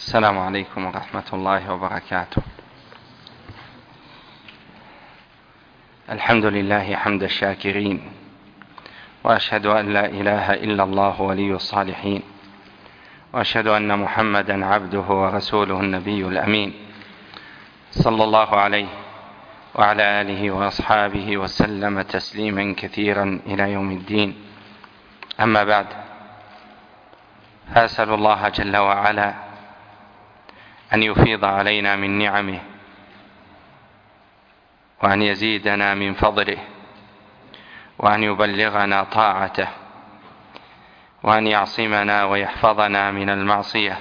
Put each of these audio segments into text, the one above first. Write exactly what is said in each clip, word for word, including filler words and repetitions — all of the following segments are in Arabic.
السلام عليكم ورحمة الله وبركاته. الحمد لله حمد الشاكرين، وأشهد أن لا إله إلا الله ولي الصالحين، وأشهد أن محمدا عبده ورسوله النبي الأمين، صلى الله عليه وعلى آله وأصحابه وسلم تسليما كثيرا إلى يوم الدين. أما بعد، فأسأل الله جل وعلا أن يفيض علينا من نعمه، وأن يزيدنا من فضله، وأن يبلغنا طاعته، وأن يعصمنا ويحفظنا من المعصية،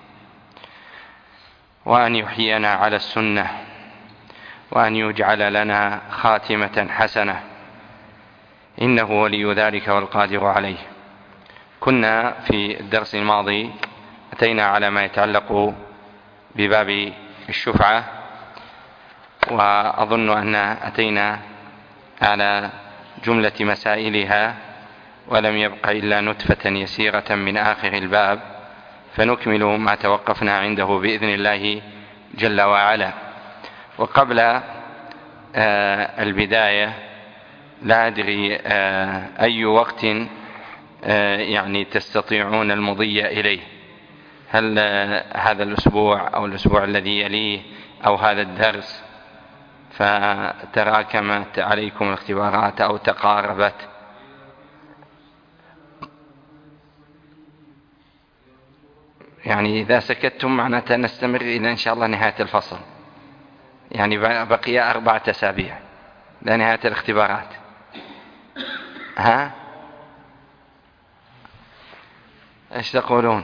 وأن يحيينا على السنة، وأن يجعل لنا خاتمة حسنة، إنه ولي ذلك والقادر عليه. كنا في الدرس الماضي أتينا على ما يتعلق بباب الشفعة، وأظن أن أتينا على جملة مسائلها، ولم يبق إلا نتفة يسيرة من آخر الباب، فنكمل ما توقفنا عنده بإذن الله جل وعلا. وقبل آه البداية، لا أدري آه أي وقت آه يعني تستطيعون المضي إليه، هل آه هذا الأسبوع أو الأسبوع الذي يليه أو هذا الدرس، فتراكمت عليكم الاختبارات أو تقاربت؟ يعني إذا سكتتم معناته نستمر إلى إن شاء الله نهاية الفصل، يعني بقي أربعة أسابيع لنهاية الاختبارات. ها؟ إيش تقولون؟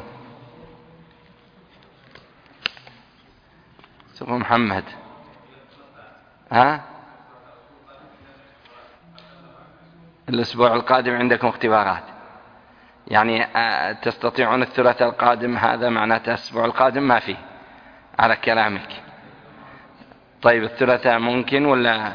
سبحان محمد. ها؟ الأسبوع القادم عندكم اختبارات، يعني تستطيعون الثلاثاء القادم، هذا معناته الأسبوع القادم ما فيه على كلامك. طيب الثلاثاء ممكن ولا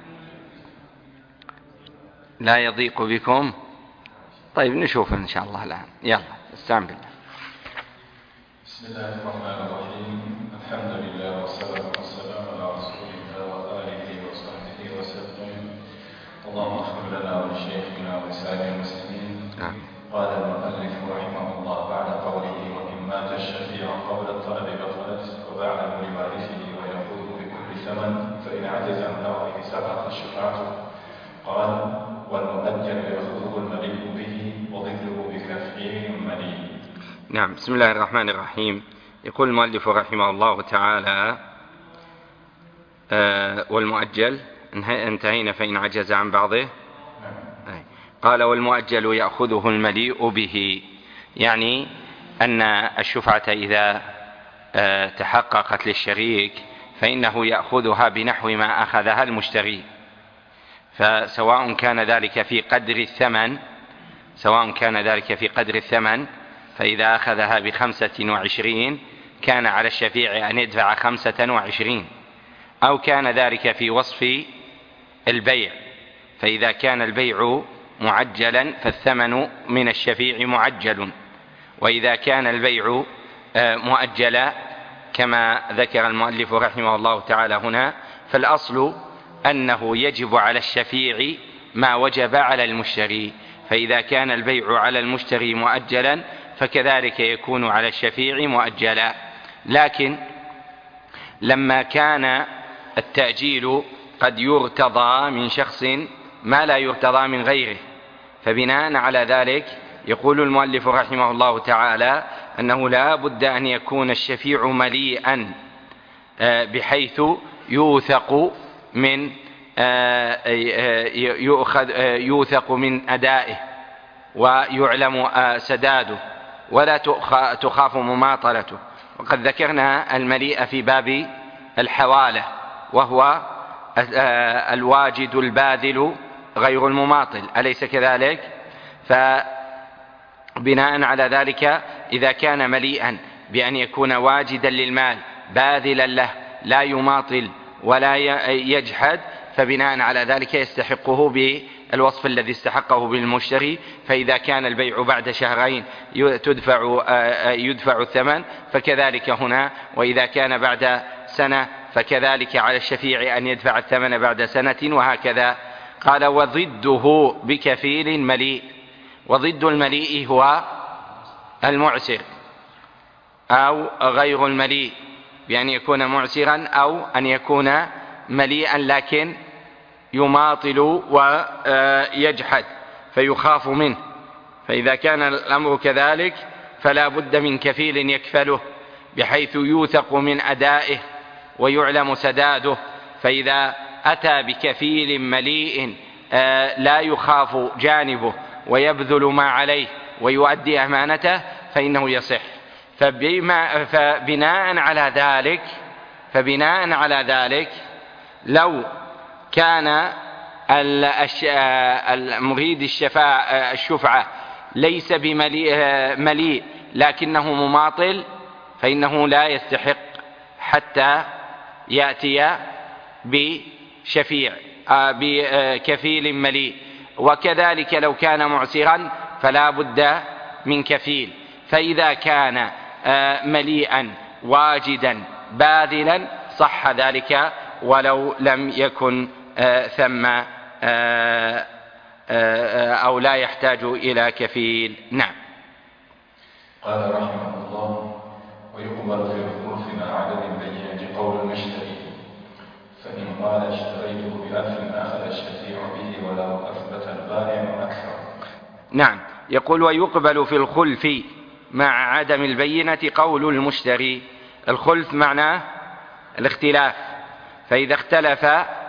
لا يضيق بكم؟ طيب نشوف إن شاء الله الآن. يلا استعن بالله. بسم الله الرحمن الرحيم. الحمد لله والصلاة والسلام على رسول الله وآله وصحبه وسلم. اللهم اغفر لنا ولشيخنا ولسائر المسلمين. قال المؤلف رحمه الله بعد قوله: وإن مات الشفيع قبل الطلب بطلت وباعه لوارثه ويقول بكل ثمن فإن عجز عن دعوه سقط الشفاعة. قال: والمؤجل يأخذه المليء به وضده بكفيه مليء. نعم. بسم الله الرحمن الرحيم. يقول المؤلف رحمه الله تعالى: آه والمؤجل انتهينا فإن عجز عن بعضه. قال: والمؤجل يأخذه المليء به، يعني أن الشفعة إذا آه تحققت للشريك فإنه يأخذها بنحو ما أخذها المشتري، فسواء كان ذلك في قدر الثمن سواء كان ذلك في قدر الثمن فإذا أخذها بخمسة وعشرين كان على الشفيع أن يدفع خمسة وعشرين، أو كان ذلك في وصف البيع، فإذا كان البيع معجلا فالثمن من الشفيع معجل، وإذا كان البيع مؤجلا كما ذكر المؤلف رحمه الله تعالى هنا، فالأصل أنه يجب على الشفيع ما وجب على المشتري، فإذا كان البيع على المشتري مؤجلا فكذلك يكون على الشفيع مؤجلا. لكن لما كان التأجيل قد يرتضى من شخص ما لا يرتضى من غيره، فبناء على ذلك يقول المؤلف رحمه الله تعالى أنه لا بد أن يكون الشفيع مليئا بحيث يوثق من يؤخذ يوثق من أدائه ويعلم سداده ولا تخاف مماطلته. وقد ذكرنا المليء في باب الحوالة، وهو الواجد الباذل غير المماطل، أليس كذلك؟ فبناء على ذلك إذا كان مليئا بأن يكون واجدا للمال باذلا له لا يماطل ولا يجحد، فبناء على ذلك يستحقه بالوصف الذي استحقه بالمشتري، فإذا كان البيع بعد شهرين تدفع يدفع الثمن، فكذلك هنا، وإذا كان بعد سنة فكذلك على الشفيع أن يدفع الثمن بعد سنة، وهكذا. قال وضده بكفيل مليء، وضد المليء هو المعسر أو غير المليء، بأن يكون معسرا أو أن يكون مليئا لكن يماطل ويجحد فيخاف منه. فإذا كان الأمر كذلك فلا بد من كفيل يكفله بحيث يوثق من أدائه ويعلم سداده. فإذا أتى بكفيل مليء لا يخاف جانبه ويبذل ما عليه ويؤدي أمانته فإنه يصح. فبما فبناء على ذلك فبناء على ذلك لو كان المريد الشفعة ليس بمليء لكنه مماطل فإنه لا يستحق حتى يأتي بشفيع بكفيل مليء. وكذلك لو كان معسرا فلا بد من كفيل. فإذا كان مليئا واجدا باذلا صح ذلك ولو لم يكن ثم أو لا يحتاج إلى كفيل. نعم. قال رحمه الله: ويقبل في الخلف مع عدم البينة قول المشتري، فإن قال اشتريته بألف أخذ الشفيع به ولو أثبت البائع أكثر. نعم. يقول: ويقبل في الخلف مع عدم البينة قول المشتري. الخلف معناه الاختلاف، فإذا اختلف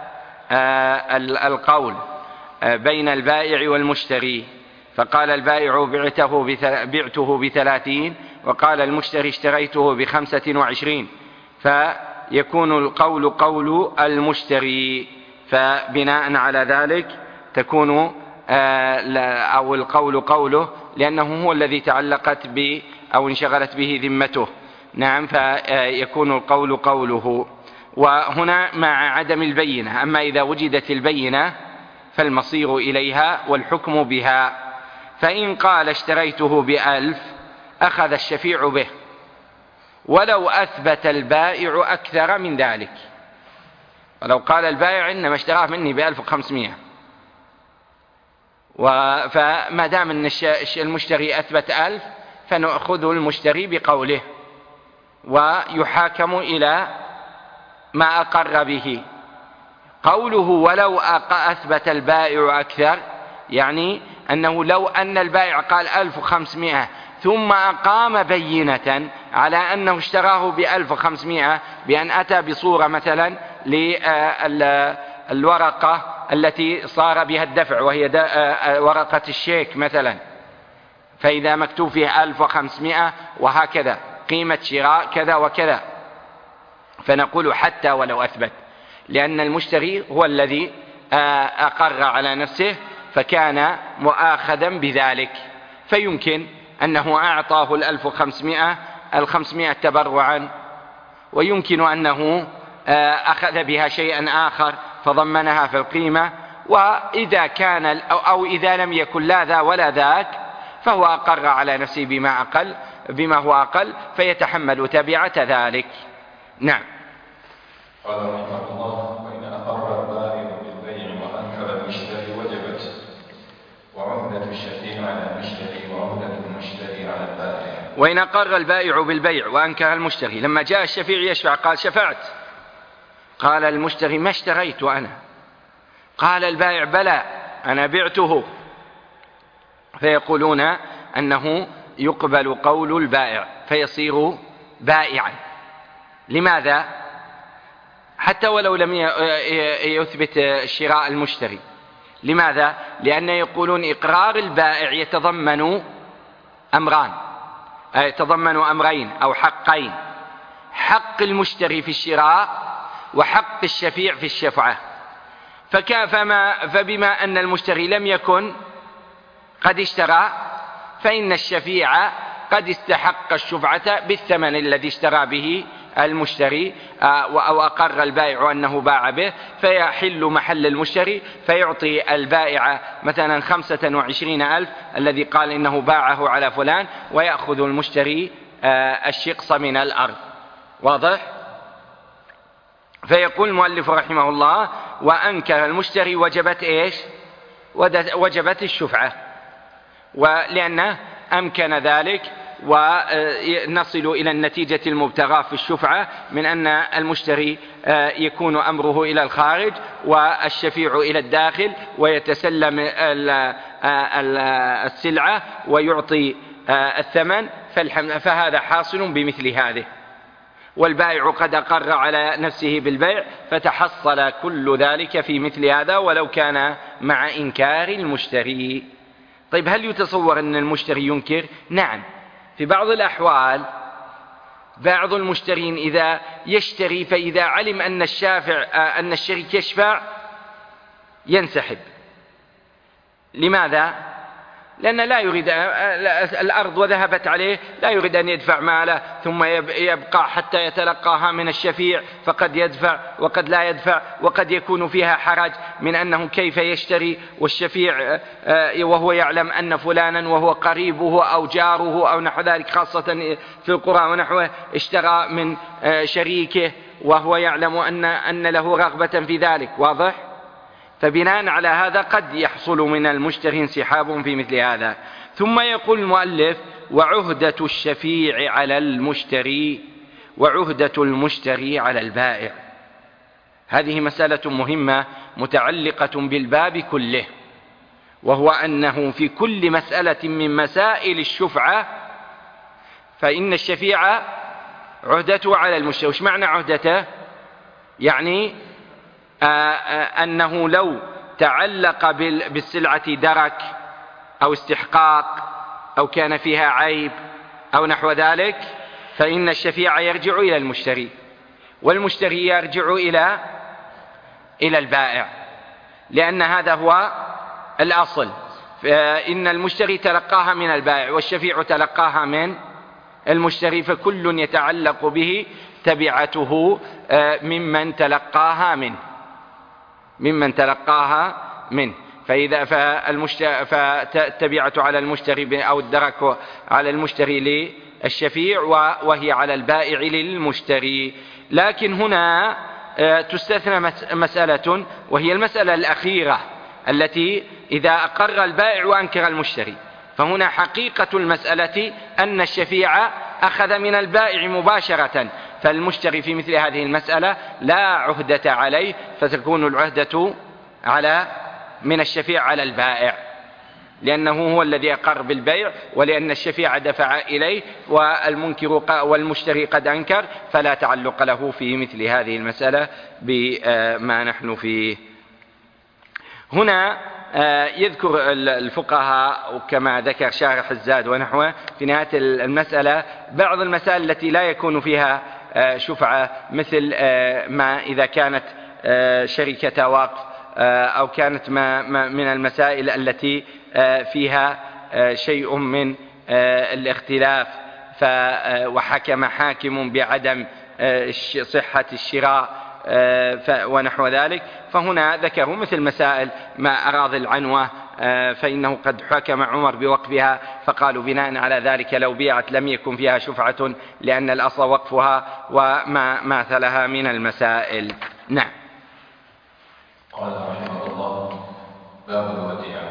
القول بين البائع والمشتري فقال البائع بعته بعته بثلاثين وقال المشتري اشتريته بخمسة وعشرين، فيكون القول قول المشتري، فبناء على ذلك تكون أو القول قوله لأنه هو الذي تعلقت به أو انشغلت به ذمته. نعم. فيكون القول قوله. وهنا مع عدم البينة. أما إذا وجدت البينة فالمصير إليها والحكم بها. فإن قال اشتريته بألف أخذ الشفيع به ولو أثبت البائع أكثر من ذلك. ولو قال البائع إنما اشتراه مني بألف وخمسمائة، فما دام أن المشتري أثبت ألف فنأخذ المشتري بقوله ويحاكم إلى ما أقر به. قوله ولو أثبت البائع أكثر يعني أنه لو أن البائع قال ألف وخمسمائة ثم أقام بينة على أنه اشتراه بألف وخمسمائة بأن أتى بصورة مثلا للورقة التي صار بها الدفع وهي ورقة الشيك مثلا، فإذا مكتوب فيه ألف وخمسمائة وهكذا قيمة شراء كذا وكذا، فنقول حتى ولو أثبت، لأن المشتري هو الذي أقر على نفسه فكان مؤاخذا بذلك، فيمكن أنه أعطاه الألف وخمسمائة الخمسمائة تبرعا، ويمكن أنه أخذ بها شيئا آخر فضمنها في القيمة. وإذا كان أو إذا لم يكن لا ذا ولا ذاك فهو أقر على نفسه بما أقل بما هو أقل فيتحمل تبعة ذلك. نعم. قال رحمه الله: وإن أقر البائع بالبيع وأنكر المشتري وجبت، وعهدة الشفيع على المشتري وعهدة المشتري على البائع. وإن أقر البائع بالبيع وأنكر المشتري، لما جاء الشفيع يشفع قال شفعت، قال المشتري ما اشتريت أنا، قال البائع بلى أنا بعته، فيقولون أنه يقبل قول البائع فيصير بائعا. لماذا؟ حتى ولو لم يثبت شراء المشتري. لماذا؟ لأن يقولون إقرار البائع يتضمن أمران يتضمن أمرين أو حقين: حق المشتري في الشراء وحق الشفيع في الشفعة. فما فبما أن المشتري لم يكن قد اشترى فإن الشفيع قد استحق الشفعة بالثمن الذي اشترى به المشتري أو أقر البائع أنه باع به، فيحل محل المشتري فيعطي البائع مثلا خمسة وعشرين ألف الذي قال إنه باعه على فلان، ويأخذ المشتري الشقص من الأرض. واضح؟ فيقول المؤلف رحمه الله: وأنكر المشتري وجبت إيش؟ وجبت الشفعة، ولأنه أمكن ذلك، ونصل إلى النتيجة المبتغاة في الشفعة من أن المشتري يكون أمره إلى الخارج والشفيع إلى الداخل، ويتسلم السلعة ويعطي الثمن، فهذا حاصل بمثل هذه. والبائع قد أقر على نفسه بالبيع، فتحصل كل ذلك في مثل هذا ولو كان مع إنكار المشتري. طيب، هل يتصور أن المشتري ينكر؟ نعم، في بعض الأحوال بعض المشترين إذا يشتري فإذا علم أن الشافع أن الشريك يشفع ينسحب. لماذا؟ لأن لا يريد الأرض وذهبت عليه، لا يريد أن يدفع ماله ثم يبقى حتى يتلقاها من الشفيع، فقد يدفع وقد لا يدفع، وقد يكون فيها حرج من أنه كيف يشتري والشفيع وهو يعلم أن فلانا وهو قريبه أو جاره أو نحو ذلك، خاصة في القرى ونحوه، اشترى من شريكه وهو يعلم أن أن له رغبة في ذلك. واضح؟ فبناء على هذا قد يحصل من المشتري انسحاب في مثل هذا. ثم يقول المؤلف: وعهدة الشفيع على المشتري وعهدة المشتري على البائع. هذه مسألة مهمة متعلقة بالباب كله، وهو أنه في كل مسألة من مسائل الشفعة فإن الشفيع عهدته على المشتري. وش معنى عهدته؟ يعني أنه لو تعلق بالسلعة درك أو استحقاق أو كان فيها عيب أو نحو ذلك، فإن الشفيع يرجع إلى المشتري، والمشتري يرجع إلى إلى البائع، لأن هذا هو الأصل. فإن المشتري تلقاها من البائع والشفيع تلقاها من المشتري، فكل يتعلق به تبعته ممن تلقاها منه ممن تلقاها منه فإذا فالتبعة على المشتري أو الدرك على المشتري للشفيع، وهي على البائع للمشتري. لكن هنا تستثنى مسألة، وهي المسألة الأخيرة التي إذا أقر البائع وأنكر المشتري، فهنا حقيقة المسألة أن الشفيع أخذ من البائع مباشرة، فالمشتري في مثل هذه المسألة لا عهدة عليه، فتكون العهدة على من الشفيع على البائع، لأنه هو الذي أقر بالبيع، ولأن الشفيع دفع إليه والمنكر والمشتري قد أنكر، فلا تعلق له في مثل هذه المسألة بما نحن فيه. هنا يذكر الفقهاء كما ذكر شارح الزاد ونحوه في نهاية المسألة بعض المسائل التي لا يكون فيها شفعة، مثل ما إذا كانت شركة وقف أو كانت ما من المسائل التي فيها شيء من الاختلاف وحكم حاكم بعدم صحة الشراء ونحو ذلك، فهنا ذكروا مثل مسائل ما أراضي العنوة، فإنه قد حكم عمر بوقفها، فقالوا بناء على ذلك لو بيعت لم يكن فيها شفعة لأن الأصل وقفها، وما ماثلها من المسائل. نعم. قال رحمه الله: باب الوديعة.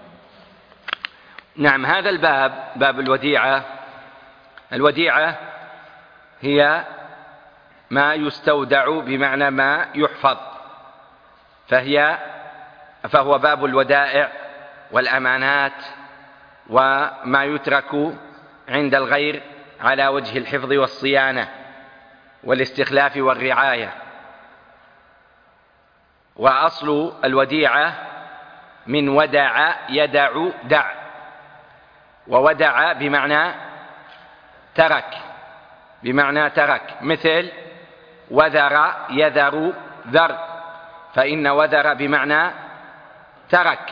نعم، هذا الباب باب الوديعة. الوديعة هي ما يستودع بمعنى ما يحفظ، فهي فهو باب الودائع والأمانات وما يترك عند الغير على وجه الحفظ والصيانة والاستخلاف والرعاية. وأصل الوديعة من ودع يدع دع، وودع بمعنى ترك بمعنى ترك مثل وذر يذر ذر، فإن وذر بمعنى ترك،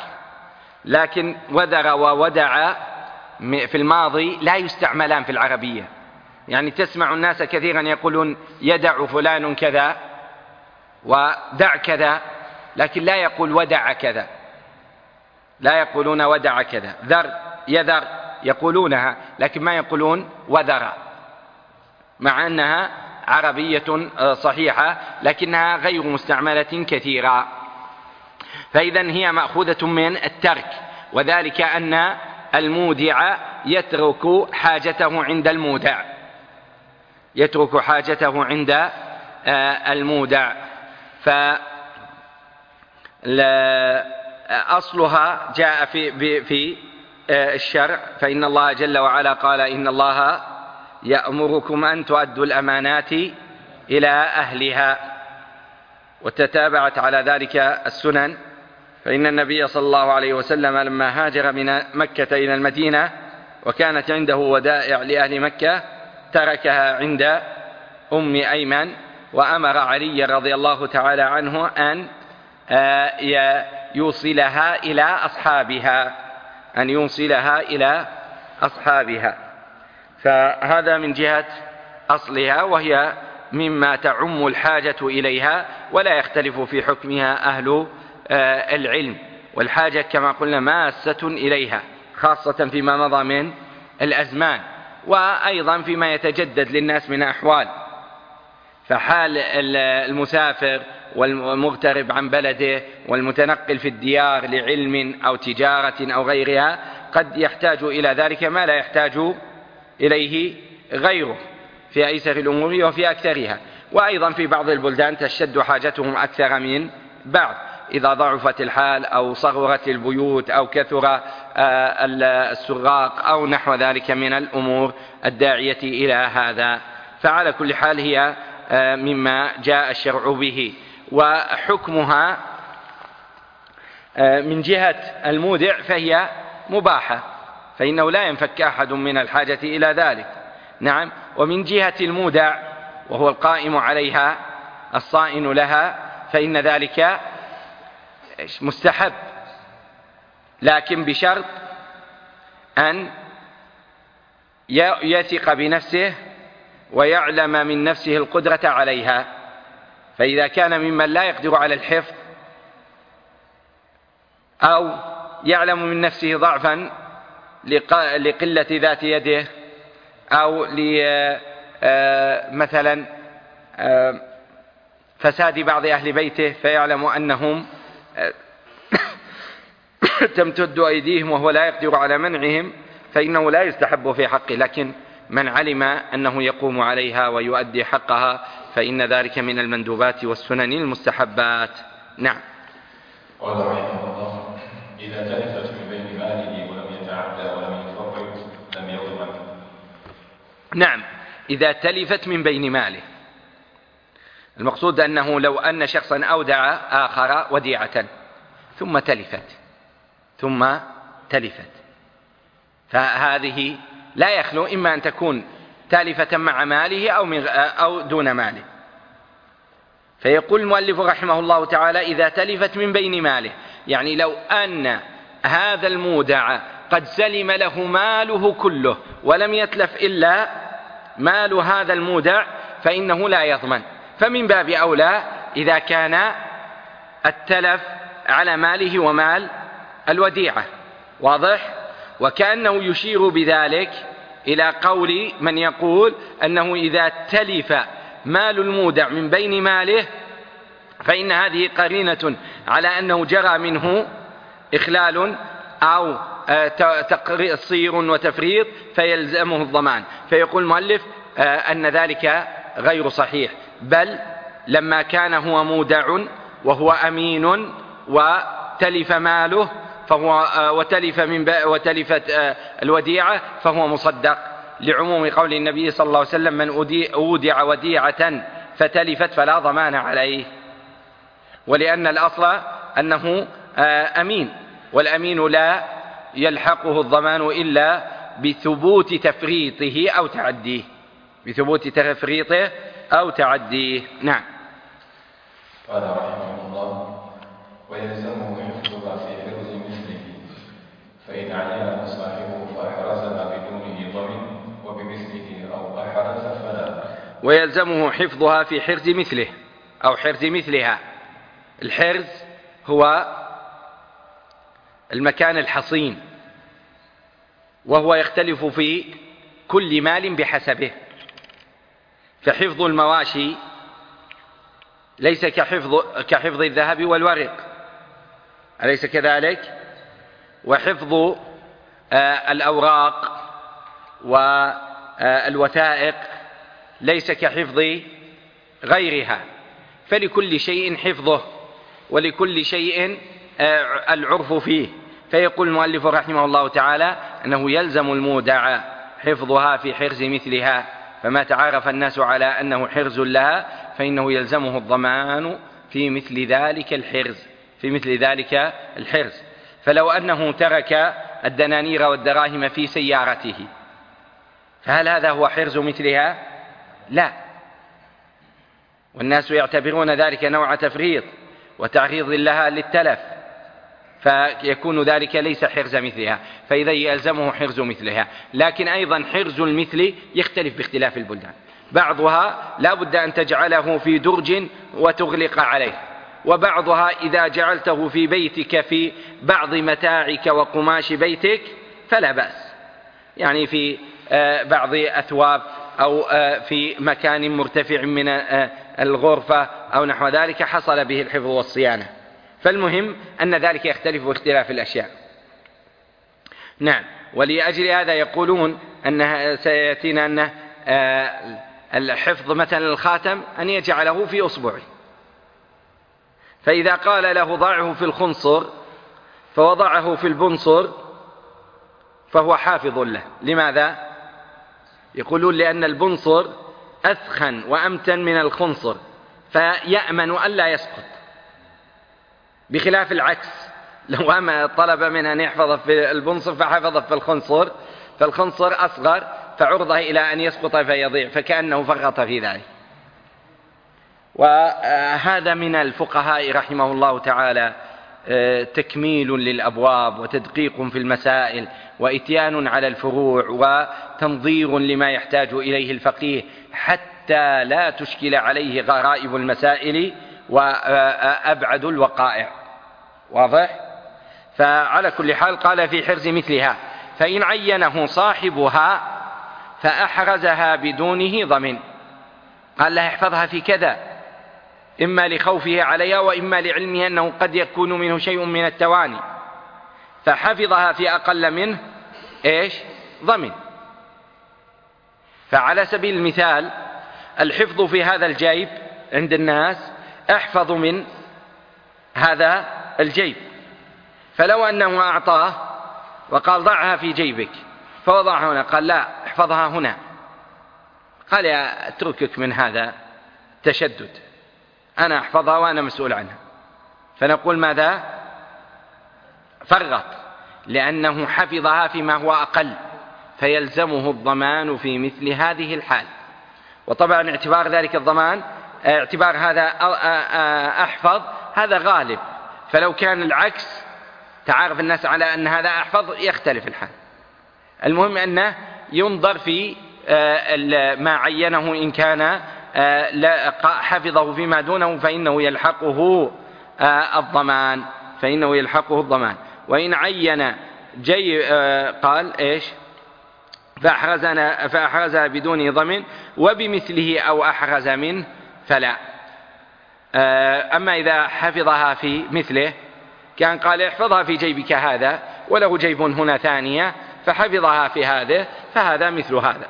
لكن وذر وودع في الماضي لا يستعملان في العربية، يعني تسمع الناس كثيرا يقولون يدع فلان كذا ودع كذا، لكن لا يقول ودع كذا، لا يقولون ودع كذا. ذر يذر يقولونها، لكن ما يقولون وذر، مع أنها عربية صحيحة لكنها غير مستعملة كثيرا. فإذن هي مأخوذة من الترك، وذلك أن المودع يترك حاجته عند المودع، يترك حاجته عند المودع. فأصلها جاء في في الشرع، فإن الله جل وعلا قال إن الله يأمركم أن تؤدوا الأمانات إلى أهلها، وتتابعت على ذلك السنن. فإن النبي صلى الله عليه وسلم لما هاجر من مكة إلى المدينة وكانت عنده ودائع لأهل مكة تركها عند أم أيمن، وأمر علي رضي الله تعالى عنه أن يوصلها إلى أصحابها، أن يوصلها إلى أصحابها. فهذا من جهة أصلها، وهي مما تعم الحاجة إليها ولا يختلف في حكمها أهل العلم، والحاجة كما قلنا ماسة إليها، خاصة فيما مضى من الأزمان، وأيضا فيما يتجدد للناس من أحوال. فحال المسافر والمغترب عن بلده والمتنقل في الديار لعلم أو تجارة أو غيرها قد يحتاج إلى ذلك ما لا يحتاج إليه غيره في أيسر الأمور وفي أكثرها. وأيضا في بعض البلدان تشتد حاجتهم أكثر من بعض، إذا ضعفت الحال أو صغرت البيوت أو كثر السراق أو نحو ذلك من الأمور الداعية إلى هذا. فعلى كل حال هي مما جاء الشرع به. وحكمها من جهة المودع فهي مباحة، فإنه لا ينفك أحد من الحاجة إلى ذلك. نعم. ومن جهة المودع وهو القائم عليها الصائن لها فإن ذلك مستحب، لكن بشرط أن يثق بنفسه ويعلم من نفسه القدرة عليها. فإذا كان ممن لا يقدر على الحفظ أو يعلم من نفسه ضعفا لقلة ذات يده أو مثلا فساد بعض أهل بيته فيعلم أنهم تمتد أيديهم وهو لا يقدر على منعهم، فإنه لا يستحب في حقه. لكن من علم أنه يقوم عليها ويؤدي حقها فإن ذلك من المندوبات والسنن المستحبات. نعم. قال رحمه الله: إذا تلفت من بين ماله ولم يتعدى ولم يفرط لم يضمن. نعم، إذا تلفت من بين ماله، المقصود أنه لو أن شخصا أودع آخر وديعة ثم تلفت ثم تلفت فهذه لا يخلو إما أن تكون تالفة مع ماله أو, من أو دون ماله. فيقول المؤلف رحمه الله تعالى: إذا تلفت من بين ماله، يعني لو أن هذا المودع قد سلم له ماله كله ولم يتلف إلا مال هذا المودع فإنه لا يضمن. فمن باب أولى إذا كان التلف على ماله ومال الوديعة. واضح؟ وكأنه يشير بذلك إلى قول من يقول أنه إذا تلف مال المودع من بين ماله فإن هذه قرينة على أنه جرى منه إخلال أو تقصير وتفريط فيلزمه الضمان. فيقول المؤلف أن ذلك غير صحيح، بل لما كان هو مودع وهو أمين وتلف ماله فهو وتلف من وتلفت الوديعة فهو مصدق، لعموم قول النبي صلى الله عليه وسلم: من أودع وديعة فتلفت فلا ضمان عليه. ولأن الأصل أنه أمين، والأمين لا يلحقه الضمان إلا بثبوت تفريطه أو تعديه، بثبوت تفريطه أو تعديه. نعم. قال رحمه الله: ويلزمه حفظها في حرز مثله، فإن عين صاحبه فأحرزها بدونه ضمن، وبمثله أو أحرز ويلزمه حفظها في حرز مثله أو حرز مثلها. الحرز هو المكان الحصين، وهو يختلف في كل مال بحسبه. فحفظ المواشي ليس كحفظ, كحفظ الذهب والورق، أليس كذلك؟ وحفظ الأوراق والوثائق ليس كحفظ غيرها، فلكل شيء حفظه ولكل شيء العرف فيه. فيقول المؤلف رحمه الله تعالى أنه يلزم المودع حفظها في حرز مثلها، فما تعارف الناس على أنه حرز لها فإنه يلزمه الضمان في مثل ذلك الحرز في مثل ذلك الحرز. فلو أنه ترك الدنانير والدراهم في سيارته فهل هذا هو حرز مثلها؟ لا، والناس يعتبرون ذلك نوع تفريط وتعريض لها للتلف، فيكون ذلك ليس حرز مثلها، فإذا يلزمه حرز مثلها. لكن أيضا حرز المثل يختلف باختلاف البلدان، بعضها لا بد أن تجعله في درج وتغلق عليه، وبعضها إذا جعلته في بيتك في بعض متاعك وقماش بيتك فلا بأس، يعني في بعض أثواب أو في مكان مرتفع من الغرفة أو نحو ذلك حصل به الحفظ والصيانة. فالمهم أن ذلك يختلف باختلاف الأشياء. نعم، ولأجل هذا يقولون أنها سيأتينا أن الحفظ مثلا الخاتم أن يجعله في أصبعه، فإذا قال له ضعه في الخنصر فوضعه في البنصر فهو حافظ له. لماذا؟ يقولون لأن البنصر أثخن وأمتن من الخنصر فيأمن ألا يسقط، بخلاف العكس، لو أما طلب منه أن يحفظ في البنصر فحفظ في الخنصر فالخنصر أصغر فعرضه إلى أن يسقط فيضيع، فكأنه فرط في ذلك. وهذا من الفقهاء رحمه الله تعالى تكميل للأبواب وتدقيق في المسائل وإتيان على الفروع وتنظير لما يحتاج إليه الفقيه حتى لا تشكل عليه غرائب المسائل وأبعد الوقائع. واضح؟ فعلى كل حال قال في حرز مثلها، فإن عينه صاحبها فأحرزها بدونه ضمن. قال له احفظها في كذا، إما لخوفه عليها وإما لعلمه أنه قد يكون منه شيء من التواني، فحفظها في أقل منه إيش؟ ضمن. فعلى سبيل المثال الحفظ في هذا الجيب عند الناس أحفظ من هذا الجيب، فلو أنه أعطاه وقال ضعها في جيبك فوضعها هنا، قال لا احفظها هنا، قال يا اتركك من هذا تشدد، أنا أحفظها وأنا مسؤول عنها، فنقول ماذا؟ فرط، لأنه حفظها فيما هو أقل فيلزمه الضمان في مثل هذه الحال. وطبعا اعتبار ذلك الضمان اعتبار هذا أحفظ هذا غالب، فلو كان العكس تعارف الناس على أن هذا أحفظ يختلف الحال. المهم أنه ينظر في ما عينه، إن كان حفظه فيما دونه فإنه يلحقه الضمان فإنه يلحقه الضمان. وإن عين جي قال إيش؟ فأحرزنا فأحرزها بدون ضمن وبمثله أو أحرز منه فلا. أما إذا حفظها في مثله كان قال احفظها في جيبك هذا وله جيب هنا ثانية فحفظها في هذا فهذا مثل هذا.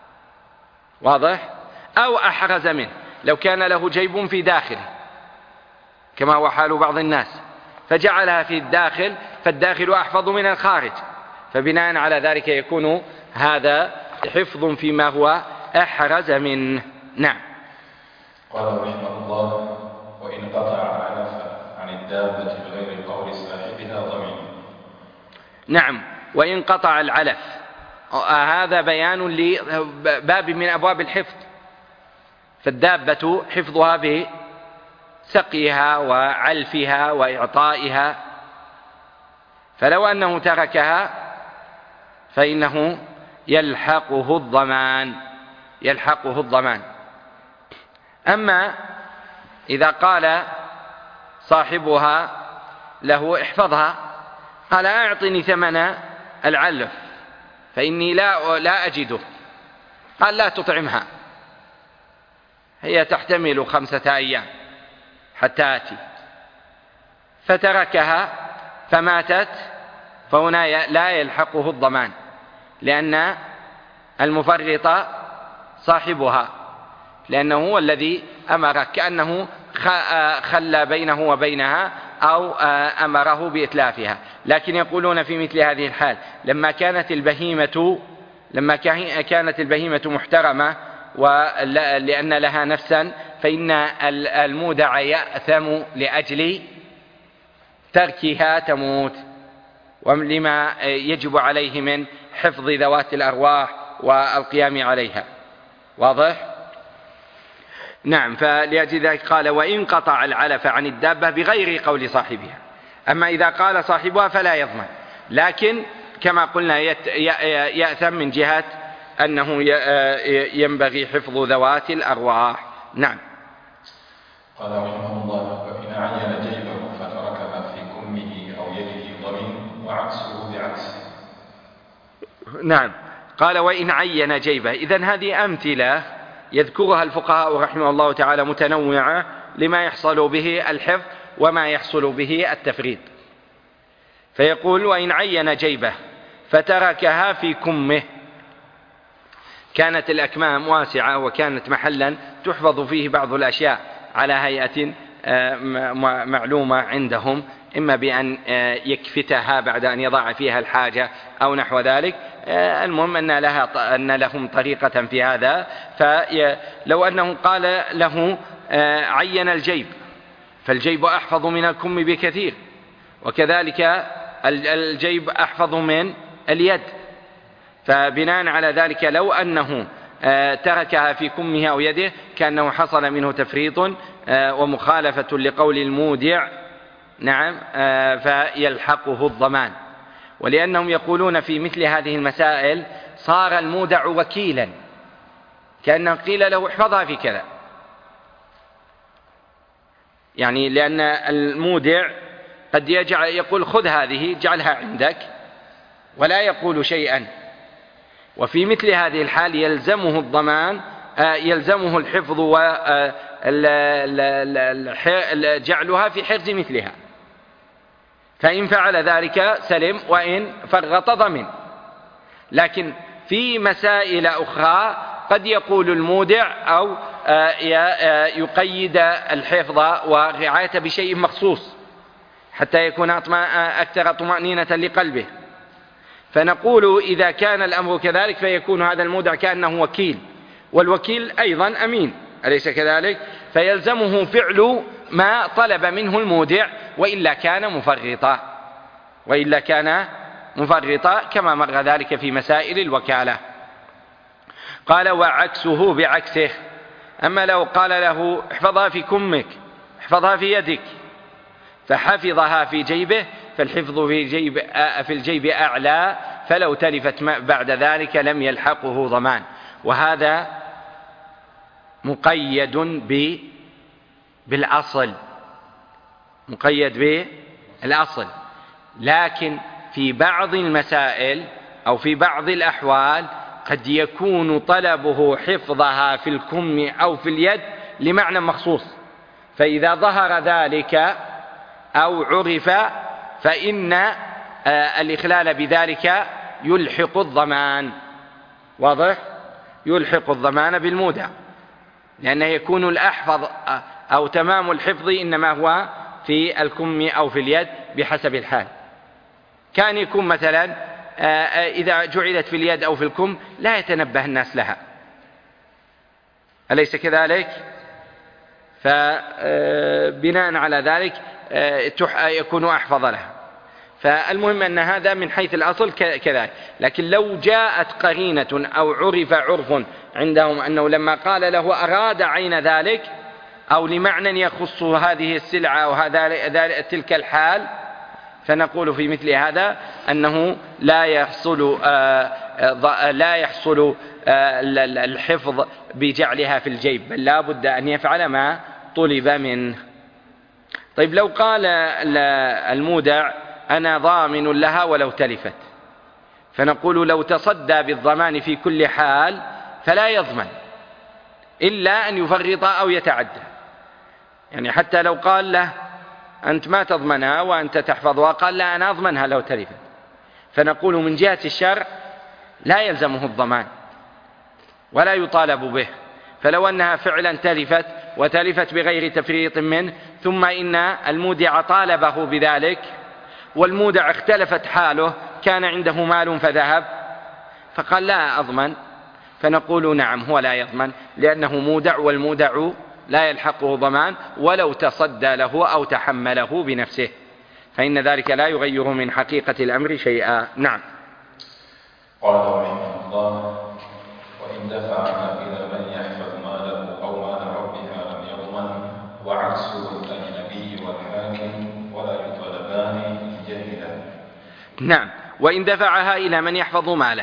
واضح؟ أو أحرز منه، لو كان له جيب في داخله كما هو حال بعض الناس فجعلها في الداخل فالداخل أحفظ من الخارج، فبناء على ذلك يكون هذا حفظ فيما هو أحرز منه. نعم. قال رحمه الله: وإن قطع العلف عن الدابة بغير قول صاحبها ضمن. نعم، وإن قطع العلف، هذا بيان لباب من أبواب الحفظ، فالدابة حفظها بسقيها وعلفها وإعطائها، فلو أنه تركها فإنه يلحقه الضمان يلحقه الضمان أما إذا قال صاحبها له احفظها، قال أعطني ثمن العلف فإني لا, لا أجده، قال لا تطعمها، هي تحتمل خمسة أيام حتى آتي، فتركها فماتت، فهنا لا يلحقه الضمان، لأن المفرط صاحبها، لأنه هو الذي أمر، كأنه خلى بينه وبينها أو أمره بإتلافها. لكن يقولون في مثل هذه الحال لما كانت البهيمة لما كانت البهيمة محترمة ولأن لها نفسا، فإن المودع يأثم لأجل تركها تموت، ولما يجب عليه من حفظ ذوات الأرواح والقيام عليها. واضح؟ نعم. فلأجل ذلك قال وإن قطع العلف عن الدابة بغير قول صاحبها. أما إذا قال صاحبها فلا يضمن، لكن كما قلنا يأثم من جهة أنه ينبغي حفظ ذوات الأرواح. نعم. قال رحمه الله وإن عين جيبه فتركها في كمه أو يده ضمين وعكسه بعكسه. نعم. قال وإن عين جيبه، إذن هذه أمثلة يذكرها الفقهاء رحمه الله تعالى متنوعة لما يحصل به الحفظ وما يحصل به التفريط. فيقول وإن عين جيبه فتركها في كمه، كانت الأكمام واسعة وكانت محلا تحفظ فيه بعض الأشياء على هيئة معلومة عندهم، إما بأن يكفتها بعد أن يضع فيها الحاجة أو نحو ذلك. المهم أن, لها أن لهم طريقة في هذا. فلو أنه قال له عين الجيب، فالجيب أحفظ من الكم بكثير، وكذلك الجيب أحفظ من اليد، فبناء على ذلك لو أنه تركها في كمه أو يده كأنه حصل منه تفريط ومخالفة لقول المودع. نعم. فيلحقه الضمان. ولأنهم يقولون في مثل هذه المسائل صار المودع وكيلا، كأنه قيل له احفظها في كذا، يعني لأن المودع قد يجعل يقول خذ هذه جعلها عندك ولا يقول شيئا، وفي مثل هذه الحال يلزمه الضمان، يلزمه الحفظ وجعلها في حرز مثلها، فإن فعل ذلك سلم وإن فرط ضمن. لكن في مسائل أخرى قد يقول المودع أو يقيد الحفظ والرعاية بشيء مخصوص حتى يكون أكثر طمأنينة لقلبه، فنقول إذا كان الأمر كذلك فيكون هذا المودع كأنه وكيل، والوكيل أيضا أمين، أليس كذلك؟ فيلزمه فعل ما طلب منه المودع، وإلا كان مفرطا وإلا كان مفرطا كما مر ذلك في مسائل الوكالة. قال وعكسه بعكسه. أما لو قال له احفظها في كمك، احفظها في يدك، فحفظها في جيبه، فالحفظ في جيب في الجيب أعلى، فلو تلفت بعد ذلك لم يلحقه ضمان. وهذا مقيد ب بالأصل مقيد بالأصل لكن في بعض المسائل أو في بعض الأحوال قد يكون طلبه حفظها في الكم أو في اليد لمعنى مخصوص، فإذا ظهر ذلك أو عرف فإن الإخلال بذلك يلحق الضمان. واضح؟ يلحق الضمان بالمودع، لأنه يكون الأحفظ أو تمام الحفظ إنما هو في الكم أو في اليد بحسب الحال. كان يكون مثلا إذا جعلت في اليد أو في الكم لا يتنبه الناس لها، أليس كذلك؟ فبناء على ذلك يكون أحفظ لها. فالمهم أن هذا من حيث الأصل كذلك. لكن لو جاءت قرينة أو عرف عرف عندهم أنه لما قال له أراد عين ذلك أو لمعنى يخص هذه السلعة أو هذا تلك الحال، فنقول في مثل هذا أنه لا يحصل لا يحصل الحفظ بجعلها في الجيب، بل لا بد أن يفعل ما طلب منه. طيب لو قال المودع أنا ضامن لها ولو تلفت، فنقول لو تصدى بالضمان في كل حال فلا يضمن إلا أن يفرط أو يتعدى. يعني حتى لو قال له أنت ما تضمنها وأنت تحفظها، قال لا أنا أضمنها لو تلفت، فنقول من جهة الشرع لا يلزمه الضمان ولا يطالب به. فلو أنها فعلا تلفت وتلفت بغير تفريط منه، ثم إن المودع طالبه بذلك والمودع اختلفت حاله، كان عنده مال فذهب فقال لا أضمن، فنقول نعم هو لا يضمن لأنه مودع، والمودع لا يلحقه ضمان ولو تصدى له أو تحمله بنفسه، فإن ذلك لا يغير من حقيقة الأمر شيئا. نعم. قال رحمه الله: وإن دفعها إلى من يحفظ ماله أو مال ربها لم يضمن، وعكسه الأجنبي والحاكم ولا يطالبان جهلا. نعم. وإن دفعها إلى من يحفظ ماله،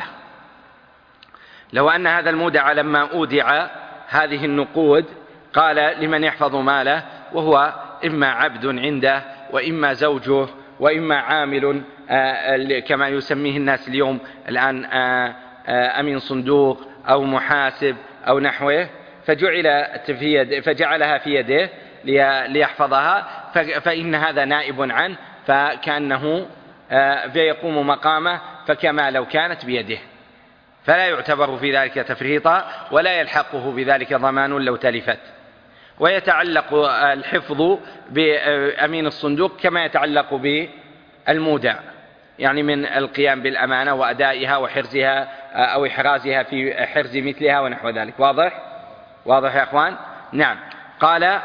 لو أن هذا المودع لما أودع هذه النقود قال لمن يحفظ ماله، وهو إما عبد عنده وإما زوجه وإما عامل كما يسميه الناس اليوم الآن أمين صندوق أو محاسب أو نحوه، فجعل في يد فجعلها في يده ليحفظها، فإن هذا نائب عنه، فكأنه فيقوم مقامه فكما لو كانت بيده، فلا يعتبر في ذلك تفريطا ولا يلحقه بذلك ضمان لو تلفت. ويتعلق الحفظ بأمين الصندوق كما يتعلق بالمودع، يعني من القيام بالأمانة وأدائها وحرزها أو إحرازها في حرز مثلها ونحو ذلك. واضح؟ واضح يا أخوان؟ نعم. قال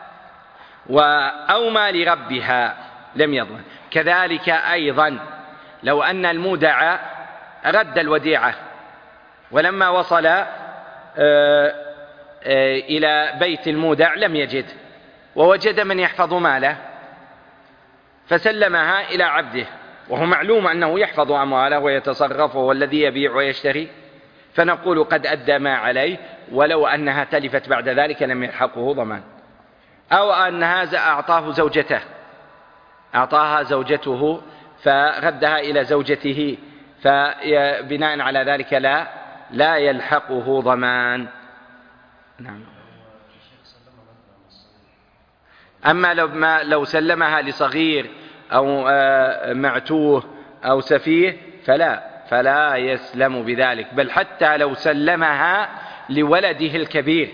أو مال ربها لم يضمن. كذلك أيضا لو أن المودع رد الوديعة ولما وصل إلى بيت المودع لم يجد، ووجد من يحفظ ماله فسلمها إلى عبده، وهو معلوم أنه يحفظ أمواله ويتصرف والذي يبيع ويشتري، فنقول قد أدى ما عليه ولو أنها تلفت بعد ذلك لم يلحقه ضمان. أو أنها أعطاه زوجته أعطاها زوجته فردها إلى زوجته، فبناء على ذلك لا لا يلحقه ضمان. نعم. أما لو, ما لو سلمها لصغير أو معتوه أو سفيه فلا فلا يسلم بذلك، بل حتى لو سلمها لولده الكبير،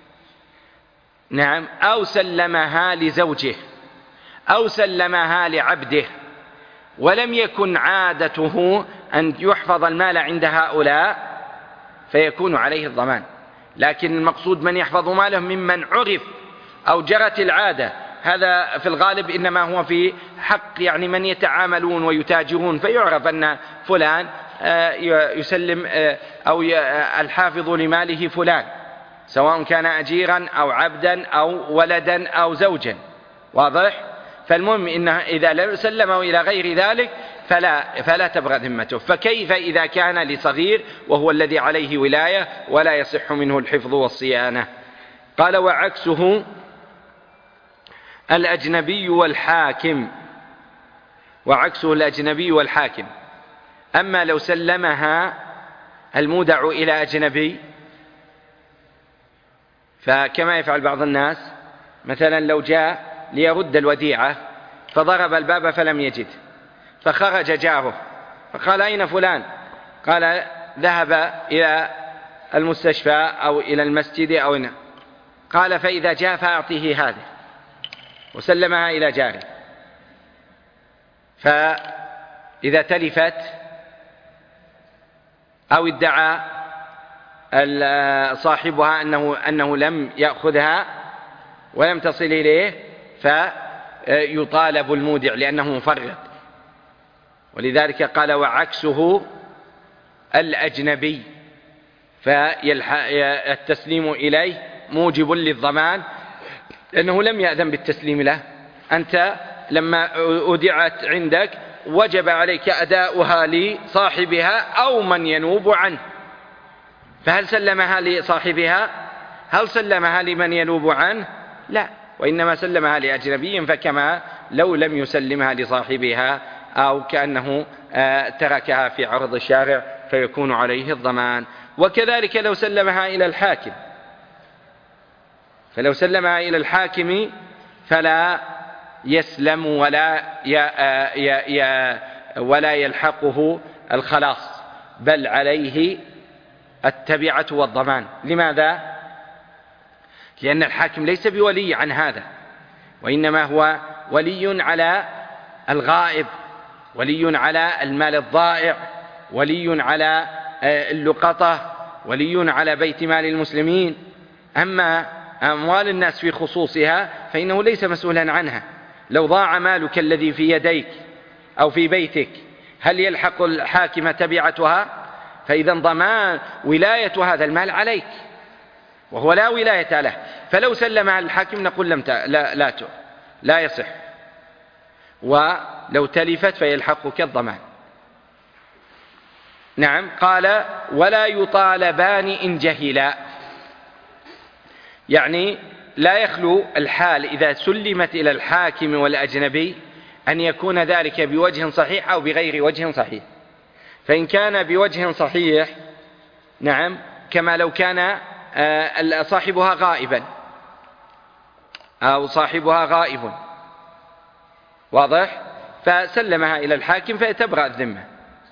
نعم، أو سلمها لزوجه أو سلمها لعبده، ولم يكن عادته أن يحفظ المال عند هؤلاء فيكون عليه الضمان. لكن المقصود من يحفظ ماله ممن عرف أو جرت العادة، هذا في الغالب إنما هو في حق يعني من يتعاملون ويتاجرون، فيعرف أن فلان يسلم أو الحافظ لماله فلان، سواء كان أجيرا أو عبدا أو ولدا أو زوجا. واضح؟ فالمهم إنه إذا سلمه إلى غير ذلك فلا, فلا تبرأ ذمته. فكيف إذا كان لصغير وهو الذي عليه ولاية ولا يصح منه الحفظ والصيانة؟ قال وعكسه الأجنبي والحاكم. وعكسه الأجنبي والحاكم. أما لو سلمها المودع إلى أجنبي فكما يفعل بعض الناس، مثلا لو جاء ليرد الوديعة فضرب الباب فلم يجد، فخرج جاره فقال أين فلان؟ قال ذهب إلى المستشفى أو إلى المسجد أو إن. قال فإذا جاء فأعطيه هذه، وسلمها إلى جاره، فإذا تلفت أو ادعى صاحبها أنه, أنه لم يأخذها ولم تصل إليه فيطالب المودع لأنه مفرط. ولذلك قال وعكسه الأجنبي، فالتسليم إليه موجب للضمان لأنه لم يأذن بالتسليم له. أنت لما أودعت عندك وجب عليك أداؤها لصاحبها أو من ينوب عنه. فهل سلمها لصاحبها؟ هل سلمها لمن ينوب عنه؟ لا، وإنما سلمها لأجنبي، فكما لو لم يسلمها لصاحبها، أو كأنه تركها في عرض الشارع فيكون عليه الضمان. وكذلك لو سلمها إلى الحاكم، فلو سلمها إلى الحاكم فلا يسلم ولا ولا يلحقه الخلاص، بل عليه التبعة والضمان. لماذا؟ لأن الحاكم ليس بولي عن هذا، وإنما هو ولي على الغائب، ولي على المال الضائع، ولي على اللقطة، ولي على بيت مال المسلمين. أما أموال الناس في خصوصها فإنه ليس مسؤولا عنها. لو ضاع مالك الذي في يديك أو في بيتك هل يلحق الحاكم تبعتها؟ فإذا ضمان ولاية هذا المال عليك، وهو لا ولاية له. فلو سلمها الحاكم نقول لم ت... لا لا ت... لا يصح، ولو تلفت فيلحقك الضمان. نعم. قال ولا يطالبان إن جهلا، يعني لا يخلو الحال إذا سلمت إلى الحاكم والأجنبي أن يكون ذلك بوجه صحيح أو بغير وجه صحيح. فإن كان بوجه صحيح، نعم، كما لو كان صاحبها غائبا أو صاحبها غائب، واضح، فسلمها إلى الحاكم فتبرأ الذمة.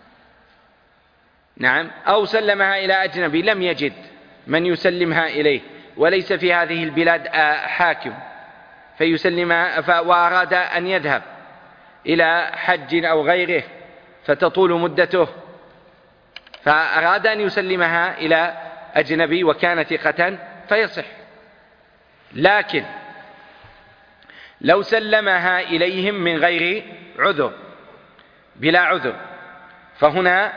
نعم. أو سلمها إلى أجنبي لم يجد من يسلمها إليه، وليس في هذه البلاد حاكم فيسلمها، وأراد أن يذهب إلى حج أو غيره فتطول مدته، فأراد أن يسلمها إلى أجنبي وكان ثقة فيصح. لكن لو سلمها إليهم من غير عذر، بلا عذر، فهنا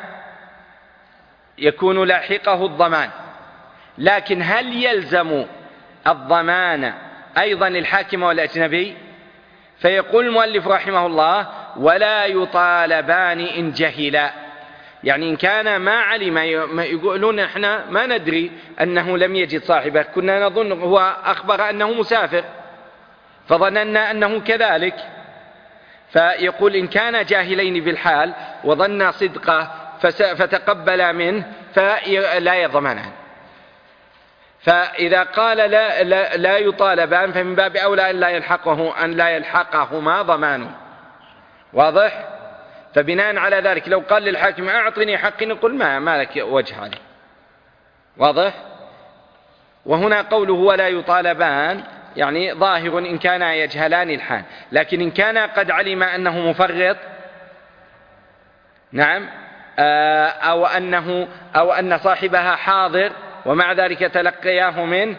يكون لاحقه الضمان. لكن هل يلزم الضمان أيضا الحاكم والأجنبي؟ فيقول المؤلف رحمه الله ولا يطالبان إن جهلا، يعني إن كان ما علم، يقولون احنا ما ندري أنه لم يجد صاحبه، كنا نظن، هو أخبر أنه مسافر فظننا أنه كذلك، فيقول إن كان جاهلين بالحال وظن صدقه فتقبل منه فلا يضمنان. فإذا قال لا, لا, لا يطالبان فمن باب أولى أن لا يلحقه أن لا يلحقهما ضمان، واضح. فبناء على ذلك لو قال للحاكم أعطني حقي نقول ما, ما لك وجه عليه، واضح. وهنا قوله ولا يطالبان يعني ظاهر إن كان يجهلان الحال، لكن إن كان قد علم أنه مفرط، نعم، أو أنه أو أن صاحبها حاضر ومع ذلك تلقياه منه،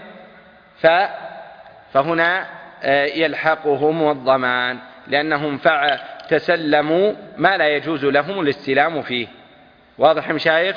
فهنا يلحقهم الضمان، لأنهم تسلموا ما لا يجوز لهم الاستلام فيه. واضح يا مشايخ؟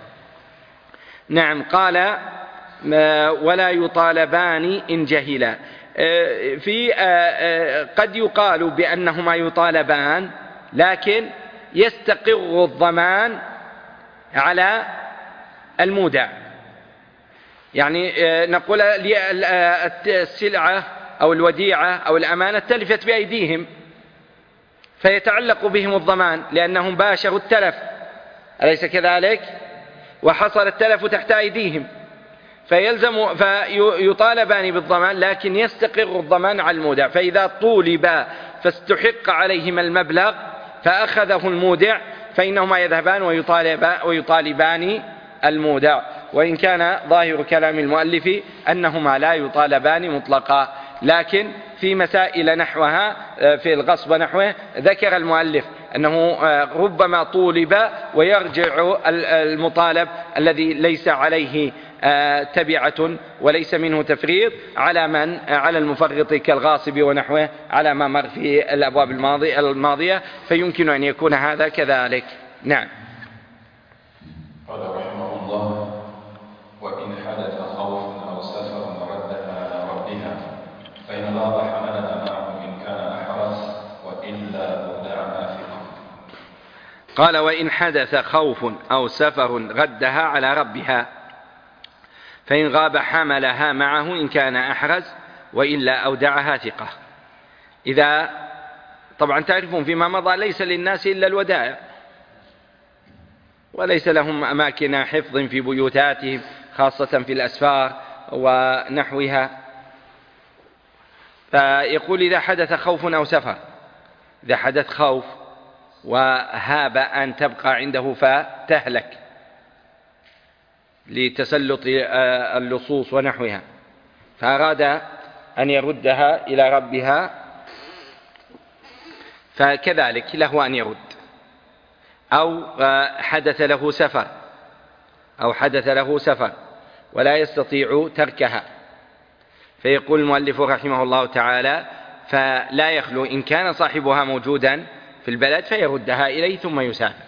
نعم. قال ولا يطالبان إن جهلا. في قد يقال بأنهما يطالبان لكن يستقر الضمان على المودع، يعني نقول السلعة أو الوديعة أو الأمانة تلفت بأيديهم فيتعلق بهم الضمان لأنهم باشروا التلف، أليس كذلك؟ وحصل التلف تحت أيديهم فيلزم فيطالبان بالضمان، لكن يستقر الضمان على المودع. فإذا طولبا فاستحق عليهما المبلغ فأخذه المودع فإنهما يذهبان ويطالبان, ويطالبان المودع، وإن كان ظاهر كلام المؤلف أنهما لا يطالبان مطلقا. لكن في مسائل نحوها في الغصب نحوه ذكر المؤلف أنه ربما طولب ويرجع المطالب الذي ليس عليه تبعة وليس منه تفريط على من على المفرط كالغاصب ونحوه على ما مر في الأبواب الماضية، فيمكن أن يكون هذا كذلك. نعم. قال رحمه الله وإن حدث خوف أو سفر ردها على ربها فإن غاب حملها معه إن كان أحرس وإلا أودع نافقا. قال وإن حدث خوف أو سفر ردها على ربها، فإن غاب حملها معه إن كان أحرز، وإلا أودعها ثقة. إذا طبعا تعرفون فيما مضى ليس للناس إلا الودائع، وليس لهم أماكن حفظ في بيوتاتهم خاصة في الأسفار ونحوها. فيقول إذا حدث خوف أو سفر، إذا حدث خوف وهاب أن تبقى عنده فتهلك لتسلط اللصوص ونحوها، فأراد أن يردها إلى ربها، فكذلك له أن يرد. أو حدث له سفر أو حدث له سفر ولا يستطيع تركها، فيقول المؤلف رحمه الله تعالى فلا يخلو إن كان صاحبها موجودا في البلد فيردها إليه ثم يسافر.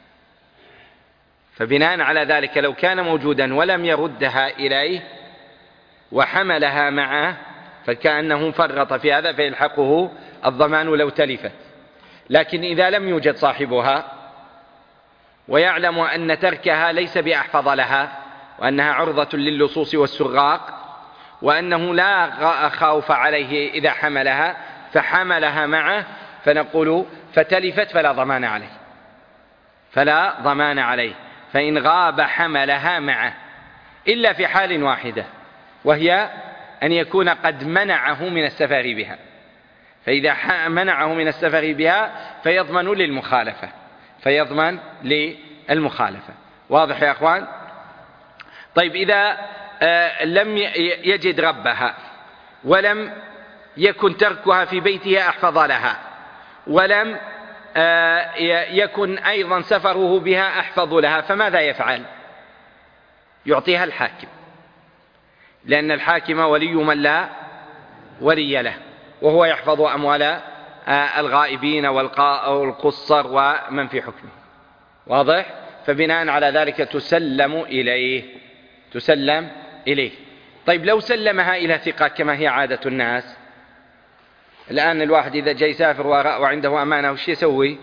فبناء على ذلك لو كان موجودا ولم يردها إليه وحملها معه فكأنه فرط في هذا فيلحقه الضمان لو تلفت. لكن إذا لم يوجد صاحبها ويعلم أن تركها ليس بأحفظ لها، وأنها عرضة للصوص والسراق، وأنه لا خوف عليه إذا حملها فحملها معه، فنقول فتلفت فلا ضمان عليه فلا ضمان عليه فإن غاب حملها معه، إلا في حال واحدة، وهي أن يكون قد منعه من السفر بها. فإذا منعه من السفر بها فيضمن للمخالفة فيضمن للمخالفة. واضح يا أخوان؟ طيب إذا لم يجد ربها ولم يكن تركها في بيتها أحفظ لها، ولم يكن أيضا سفره بها أحفظ لها، فماذا يفعل؟ يعطيها الحاكم، لأن الحاكم ولي من لا ولي له، وهو يحفظ أموال الغائبين والقصر ومن في حكمه. واضح؟ فبناء على ذلك تسلم إليه تسلم إليه. طيب لو سلمها إلى ثقة كما هي عادة الناس الآن، الواحد إذا جاي يسافر وعنده أمانة وش يسوي؟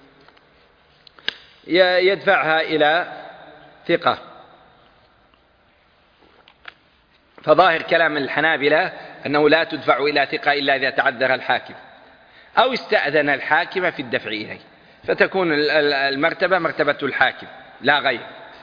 يدفعها إلى ثقة. فظاهر كلام الحنابلة أنه لا تدفع إلى ثقة إلا إذا تعذر الحاكم أو استأذن الحاكم في الدفع إليه، فتكون المرتبة مرتبة الحاكم لا غير.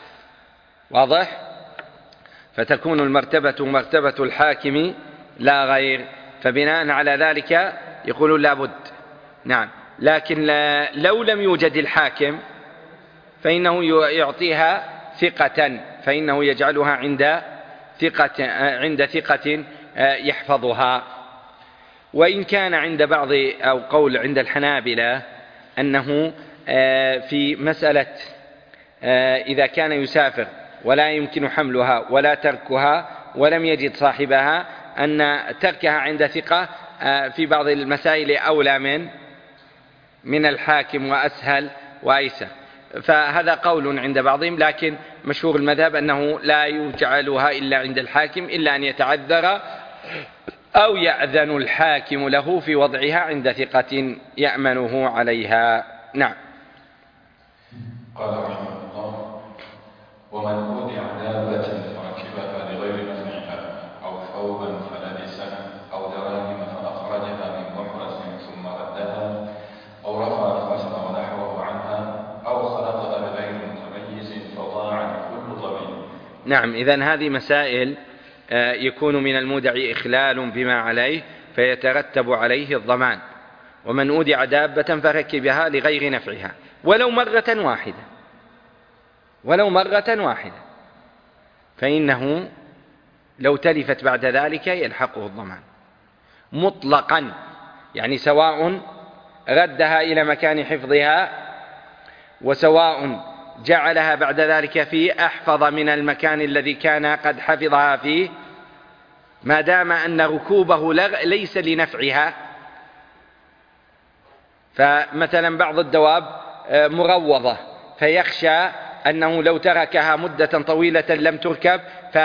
واضح؟ فتكون المرتبة مرتبة الحاكم لا غير. فبناء على ذلك يقولون لا بد. نعم. لكن لو لم يوجد الحاكم فإنه يعطيها ثقة، فإنه يجعلها عند ثقة عند ثقة يحفظها. وإن كان عند بعض أو قول عند الحنابلة أنه في مسألة إذا كان يسافر ولا يمكن حملها ولا تركها ولم يجد صاحبها أن تركها عند ثقة في بعض المسائل أولى من من الحاكم وأسهل وأيسر. فهذا قول عند بعضهم، لكن مشهور المذهب أنه لا يجعلها إلا عند الحاكم إلا أن يتعذر أو يأذن الحاكم له في وضعها عند ثقة يأمنه عليها. نعم. قال رحمه الله: ومن أودع دابة فركبها لغير نفعها أو ثوبا فلبسه أو دراهم فأخرجها من محرز ثم ردها أو رفع الخشب ونحوه عنها أو خلطها بغير متميز فضاع كل ضمين. نعم. إذن هذه مسائل يكون من المودع إخلال بما عليه فيترتب عليه الضمان. ومن أودع دابة فركبها لغير نفعها ولو مرة واحدة ولو مرة واحدة فإنه لو تلفت بعد ذلك يلحقه الضمان مطلقا، يعني سواء ردها إلى مكان حفظها وسواء جعلها بعد ذلك في أحفظ من المكان الذي كان قد حفظها فيه، ما دام أن ركوبه ليس لنفعها. فمثلا بعض الدواب مروضة فيخشى أنه لو تركها مدة طويلة لم تركب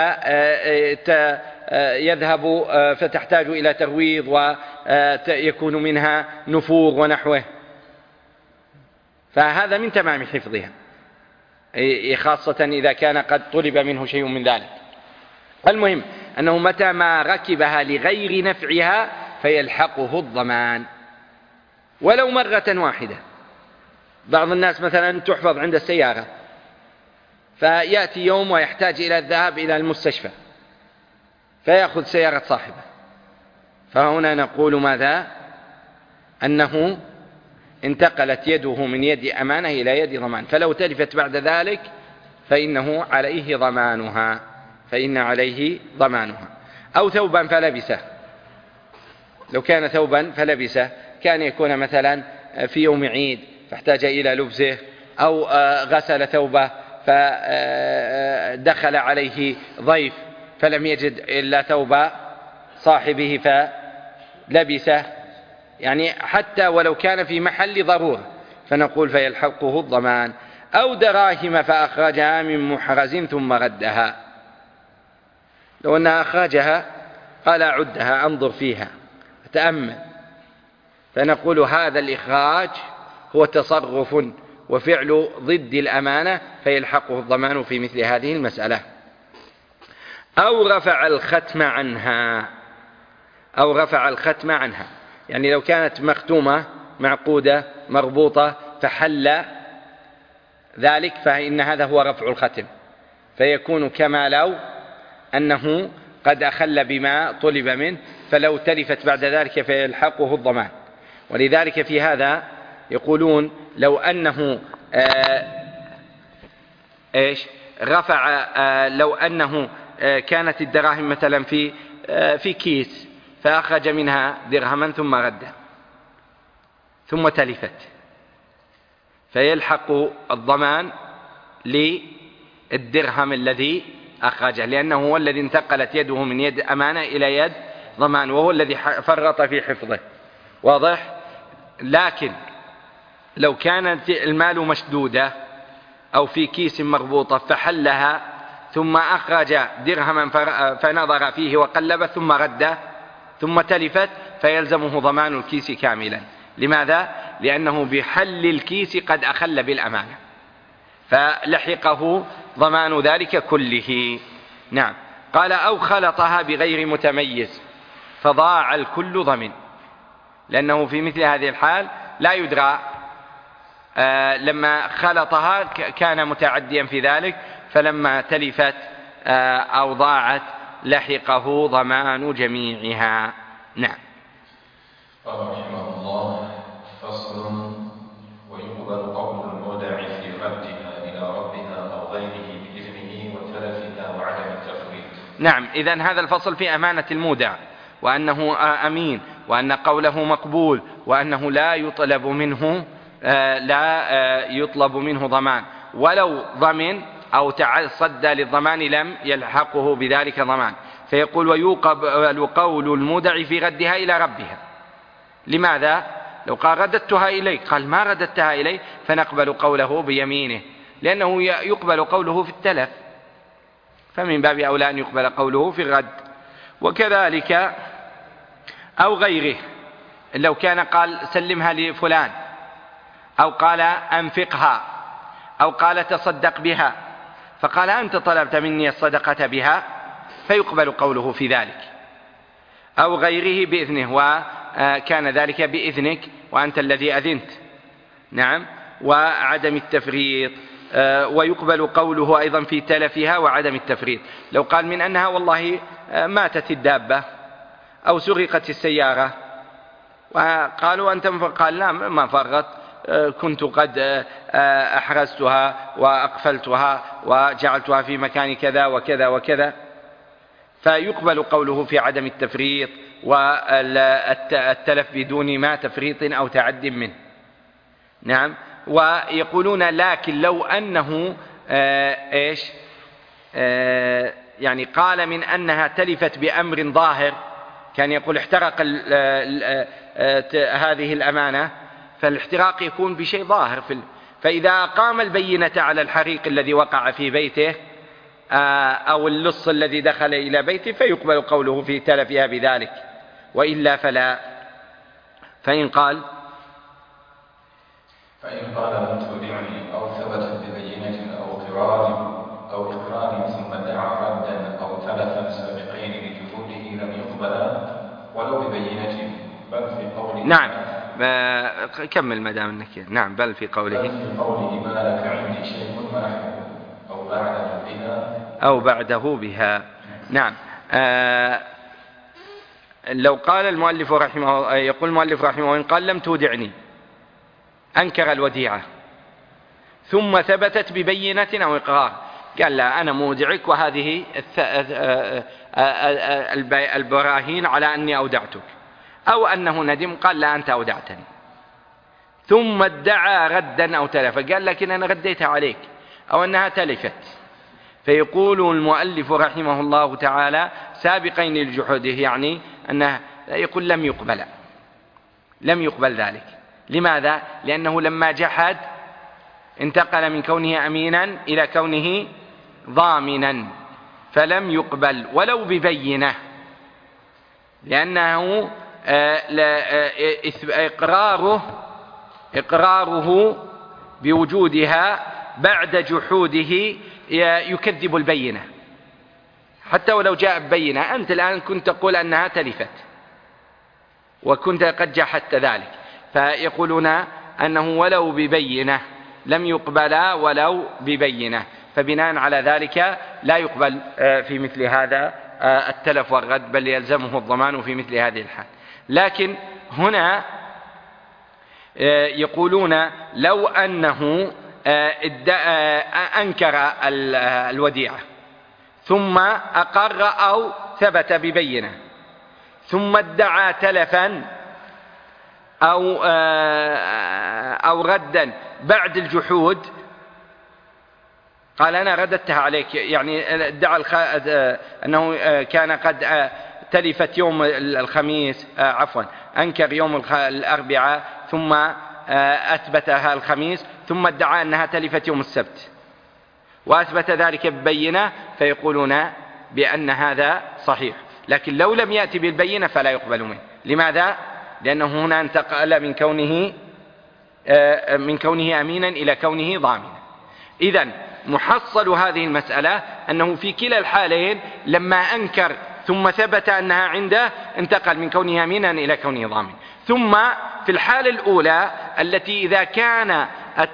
فيذهب فتحتاج إلى ترويض ويكون منها نفور ونحوه، فهذا من تمام حفظها، خاصة إذا كان قد طلب منه شيء من ذلك. المهم أنه متى ما ركبها لغير نفعها فيلحقه الضمان ولو مرة واحدة. بعض الناس مثلا تحفظ عند السيارة، فيأتي يوم ويحتاج إلى الذهاب إلى المستشفى فيأخذ سيارة صاحبه، فهنا نقول ماذا؟ أنه انتقلت يده من يد أمانة إلى يد ضمان، فلو تلفت بعد ذلك فإنه عليه ضمانها فإن عليه ضمانها. أو ثوبا فلبسه، لو كان ثوبا فلبسه كان يكون مثلا في يوم عيد فاحتاج إلى لبسه، أو غسل ثوبه فدخل عليه ضيف فلم يجد إلا ثوب صاحبه فلبسه، يعني حتى ولو كان في محل ضرورة فنقول فيلحقه الضمان. أو دراهم فأخرجها من محرز ثم ردها، لو أنها أخرجها قال عدها أنظر فيها أتأمل، فنقول هذا الإخراج هو تصرف وفعل ضد الأمانة فيلحقه الضمان في مثل هذه المسألة. أو رفع الختم عنها، أو رفع الختم عنها، يعني لو كانت مختومة معقودة مربوطة فحل ذلك فإن هذا هو رفع الختم، فيكون كما لو أنه قد أخل بما طلب منه، فلو تلفت بعد ذلك فيلحقه الضمان. ولذلك في هذا يقولون لو أنه آه إيش رفع آه لو أنه آه كانت الدراهم مثلا في آه في كيس فأخرج منها درهما ثم رده ثم تلفت، فيلحق الضمان للدرهم الذي أخرجه، لأنه هو الذي انتقلت يده من يد أمانة إلى يد ضمان، وهو الذي فرط في حفظه. واضح؟ لكن لو كانت المال مشدودة أو في كيس مربوطة فحلها ثم أخرج درهما فنظر فيه وقلب ثم رده ثم تلفت فيلزمه ضمان الكيس كاملا. لماذا؟ لأنه بحل الكيس قد أخل بالأمانة فلحقه ضمان ذلك كله. نعم. قال أو خلطها بغير متميز فضاع الكل ضمن، لأنه في مثل هذه الحال لا يدرى، آه لما خلطها كان متعديا في ذلك، فلما تلفت آه أو ضاعت لحقه ضمان جميعها. نعم. قال رحمه الله: فصل: ويقبل قول المودع في ردها إلى ربها أو غيره بإذنه وتلفها وعدم التفريط. نعم. إذن هذا الفصل في أمانة المودع، وأنه أمين، وأن قوله مقبول، وأنه لا يطلب منه لا يطلب منه ضمان، ولو ضمن أو تصدى للضمان لم يلحقه بذلك ضمان. فيقول: ويقبل قول المودع في ردها إلى ربها. لماذا؟ لو قال رددتها إليك، قال ما رددتها إلي، فنقبل قوله بيمينه، لأنه يقبل قوله في التلف، فمن باب أولى أن يقبل قوله في الرد. وكذلك أو غيره، لو كان قال سلمها لفلان، أو قال أنفقها، أو قال تصدق بها، فقال أنت طلبت مني الصدقة بها، فيقبل قوله في ذلك. أو غيره بإذنه، وكان ذلك بإذنك وأنت الذي أذنت. نعم. وعدم التفريط، ويقبل قوله أيضا في تلفها وعدم التفريط. لو قال من أنها والله ماتت الدابة أو سرقت السيارة، وقالوا أنت قال لا ما فرط، كنت قد أحرزتها وأقفلتها وجعلتها في مكان كذا وكذا وكذا، فيقبل قوله في عدم التفريط والتلف بدون ما تفريط أو تعد منه. نعم. ويقولون لكن لو أنه إيش يعني قال من أنها تلفت بأمر ظاهر، كان يقول احترق هذه الأمانة، فالاحتراق يكون بشيء ظاهر، فإذا قام البينة على الحريق الذي وقع في بيته أو اللص الذي دخل إلى بيته فيقبل قوله في تلفها بذلك، وإلا فلا. فإن قال فإن قال لم تودعني أو ثبتت ببينة أو قرار أو إقرار ثم ادعى ردا أو تلفا سابقين لجهوده لم يقبل ولو ببينة، بل في قوله نعم كمل ما دام انك نعم بل في قوله بل في قوله ما لك عندي شيء ونحوه أو بعده بها أو بعده بها. نعم. آه لو قال المؤلف رحمه يقول المؤلف رحمه وإن قال لم تودعني أنكر الوديعة ثم ثبتت ببينة أو إقرار، قال لا أنا مودعك وهذه البراهين على أني أودعتك، أو أنه ندم قال لا أنت أودعتني، ثم ادعى ردا أو تلف قال لكن أنا رديتها عليك أو أنها تلفت، فيقول المؤلف رحمه الله تعالى سابقين لجحوده، يعني أنه يقول لم يقبل لم يقبل ذلك. لماذا؟ لأنه لما جحد انتقل من كونه أمينا إلى كونه ضامنا، فلم يقبل ولو ببينة، لأنه إقراره إقراره بوجودها بعد جحوده يكذب البينة، حتى ولو جاء ببينة. أنت الآن كنت تقول أنها تلفت وكنت قد جحدت ذلك، فيقولون أنه ولو ببينة لم يقبل ولو ببينة، فبناء على ذلك لا يقبل في مثل هذا التلف والرد، بل يلزمه الضمان في مثل هذه الحال. لكن هنا يقولون لو أنه أنكر الوديعة ثم أقر أو ثبت ببينة ثم ادعى تلفا أو أو ردا بعد الجحود، قال أنا رددتها عليك، يعني ادعى أنه كان قد تلفت يوم الخميس، عفوا أنكر يوم الأربعاء ثم أثبتها الخميس، ثم ادعى أنها تلفت يوم السبت وأثبت ذلك ببينة، فيقولون بأن هذا صحيح. لكن لو لم يأتي بالبينة فلا يقبل منه. لماذا؟ لأنه هنا انتقل من كونه من كونه أمينا إلى كونه ضامنا. إذن محصل هذه المسألة أنه في كلا الحالين لما أنكر ثم ثبت أنها عنده انتقل من كونه أمينا إلى كونه ضامن. ثم في الحالة الأولى التي إذا كان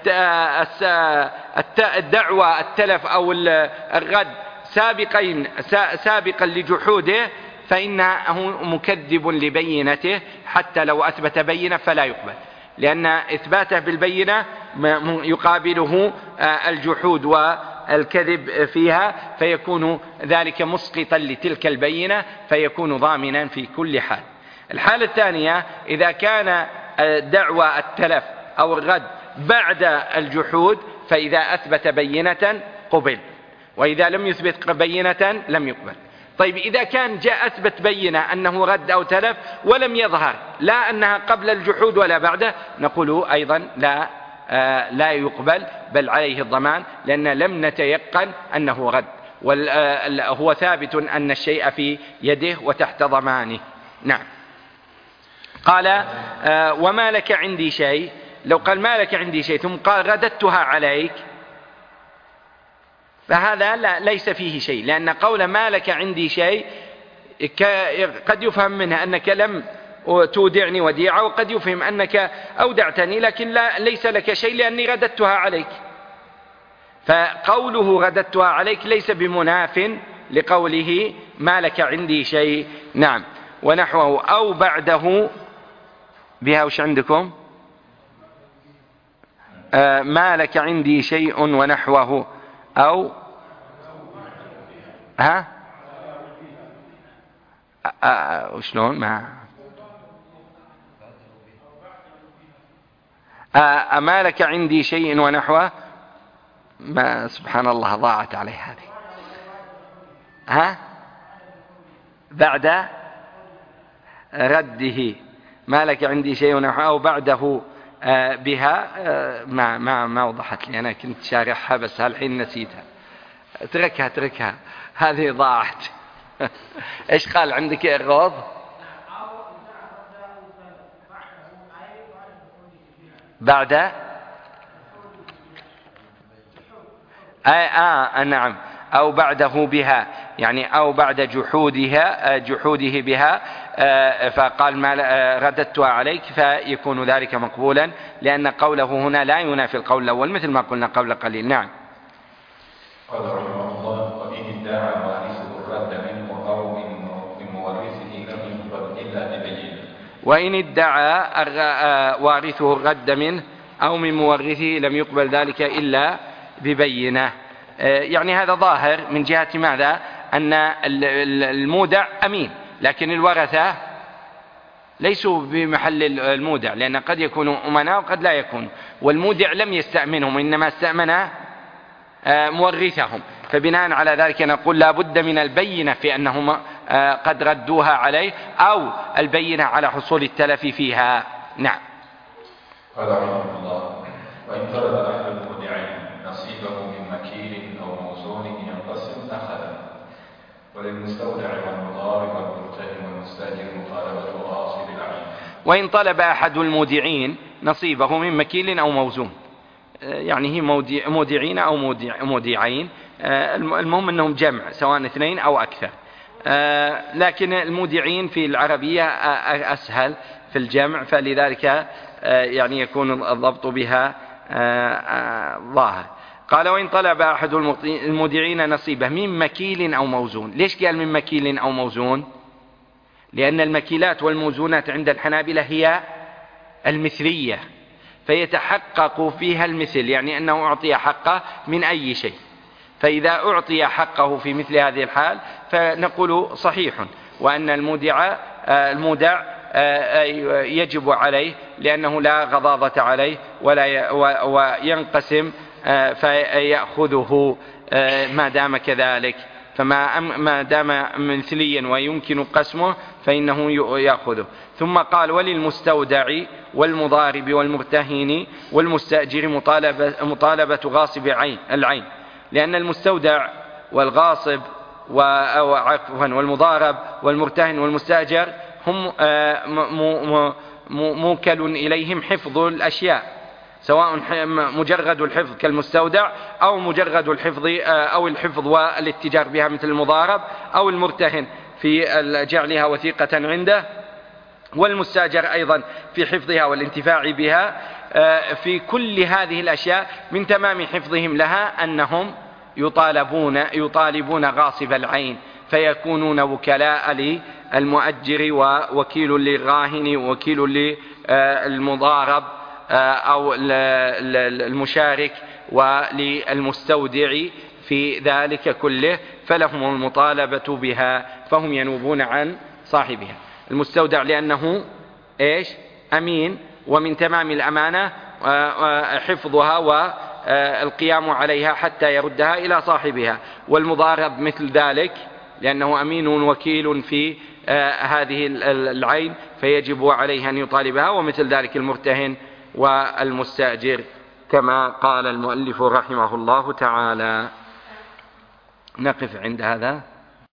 الدعوى التلف أو الرد سابقين سابقا لجحوده فإنه مكذب لبينته، حتى لو أثبت بينة فلا يقبل، لأن إثباته بالبينة يقابله الجحود والكذب فيها، فيكون ذلك مسقطا لتلك البينة، فيكون ضامنا في كل حال. الحالة الثانية إذا كان دعوى التلف أو الرد بعد الجحود، فإذا أثبت بينة قبل، وإذا لم يثبت بينة لم يقبل. طيب إذا كان جاء أثبت بينة أنه رد أو تلف ولم يظهر لا أنها قبل الجحود ولا بعده، نقول أيضا لا آه لا يقبل، بل عليه الضمان، لأن لم نتيقن أنه رد، وهو ثابت أن الشيء في يده وتحت ضمانه. نعم. قال آه وما لك عندي شيء، لو قال ما لك عندي شيء ثم قال رددتها عليك، فهذا لا ليس فيه شيء، لأن قول ما لك عندي شيء قد يفهم منها أنك لم تودعني وديعة، وقد يفهم أنك أودعتني لكن لا ليس لك شيء لأني رددتها عليك. فقوله رددتها عليك ليس بمناف لقوله ما لك عندي شيء. نعم. ونحوه أو بعده بها. وش عندكم؟ آه ما لك عندي شيء ونحوه أو ها آه وشلون ما آه ما لك عندي شيء ونحوه، ما سبحان الله ضاعت عليه هذه. ها بعد رده ما لك عندي شيء ونحوه أو بعده آه بها آه ما ما ما وضحت لي، أنا كنت شارحها بس هالحين نسيتها. اتركها اتركها هذه ضاعت. ايش قال عندك يا غوض؟ بعد آه, آه نعم، أو بعده بها، يعني أو بعد جحودها جحوده بها فقال ما رددتها عليك، فيكون ذلك مقبولا، لأن قوله هنا لا ينافي القول الأول مثل ما قلنا قبل قليل. نعم. قال رحمه الله: وإن ادعى وارثه الرد منه أو من مورثه لم يقبل إلا ببينة. وإن ادعى وارثه الرد منه أو من مورثه لم يقبل ذلك إلا ببينة. يعني هذا ظاهر من جهة ماذا؟ أن المودع أمين، لكن الورثة ليسوا بمحل المودع، لأن قد يكونوا أمناء وقد لا يكون، والمودع لم يستأمنهم، إنما استأمن مورثهم، فبناء على ذلك نقول لا بد من البينة في أنهم قد ردوها عليه، أو البينة على حصول التلف فيها. نعم. قال رحمه الله: وإن طلب أحد المودعين نصيبه من مكيل أو موزون ينقسم أخذه، وللمستودع والمضارب والمرتهن والمستأجر مطالبة غاصب العين. وإن طلب أحد المودعين نصيبه من مكيل أو موزون، يعني هي مودعين أو مودعين، المهم أنهم جمع سواء اثنين أو أكثر، لكن المودعين في العربية أسهل في الجمع، فلذلك يعني يكون الضبط بها ظاهر. قال: وإن طلب أحد المودعين نصيبه من مكيل أو موزون. ليش قال من مكيل أو موزون؟ لأن المكيلات والموزونات عند الحنابلة هي المثلية، فيتحقق فيها المثل، يعني أنه أعطي حقه من أي شيء، فإذا أعطي حقه في مثل هذه الحال فنقول صحيح، وأن المودع المودع يجب عليه لأنه لا غضاضة عليه ولا وينقسم فيأخذه ما دام كذلك، فما ما دام مثليا ويمكن قسمه فإنه يأخذه. ثم قال: وللمستودع والمضارب والمرتهن والمستأجر مطالبة, مطالبة غاصب العين، لأن المستودع والغاصب والمضارب والمرتهن والمستأجر هم موكل إليهم حفظ الأشياء، سواء مجرد الحفظ كالمستودع أو مجرد الحفظ أو الحفظ والاتجار بها مثل المضارب، أو المرتهن في جعلها وثيقة عنده، والمستأجر أيضا في حفظها والانتفاع بها. في كل هذه الأشياء من تمام حفظهم لها أنهم يطالبون يطالبون غاصب العين، فيكونون وكلاء للمؤجر ووكيل للراهن ووكيل للمضارب أو المشارك وللمستودع في ذلك كله، فلهم المطالبة بها، فهم ينوبون عن صاحبها. المستودع لأنه إيش؟ أمين، ومن تمام الأمانة حفظها والقيام عليها حتى يردها إلى صاحبها. والمضارب مثل ذلك لأنه أمين وكيل في هذه العين، فيجب عليه أن يطالبها، ومثل ذلك المرتهن والمستأجر كما قال المؤلف رحمه الله تعالى. نقف عند هذا.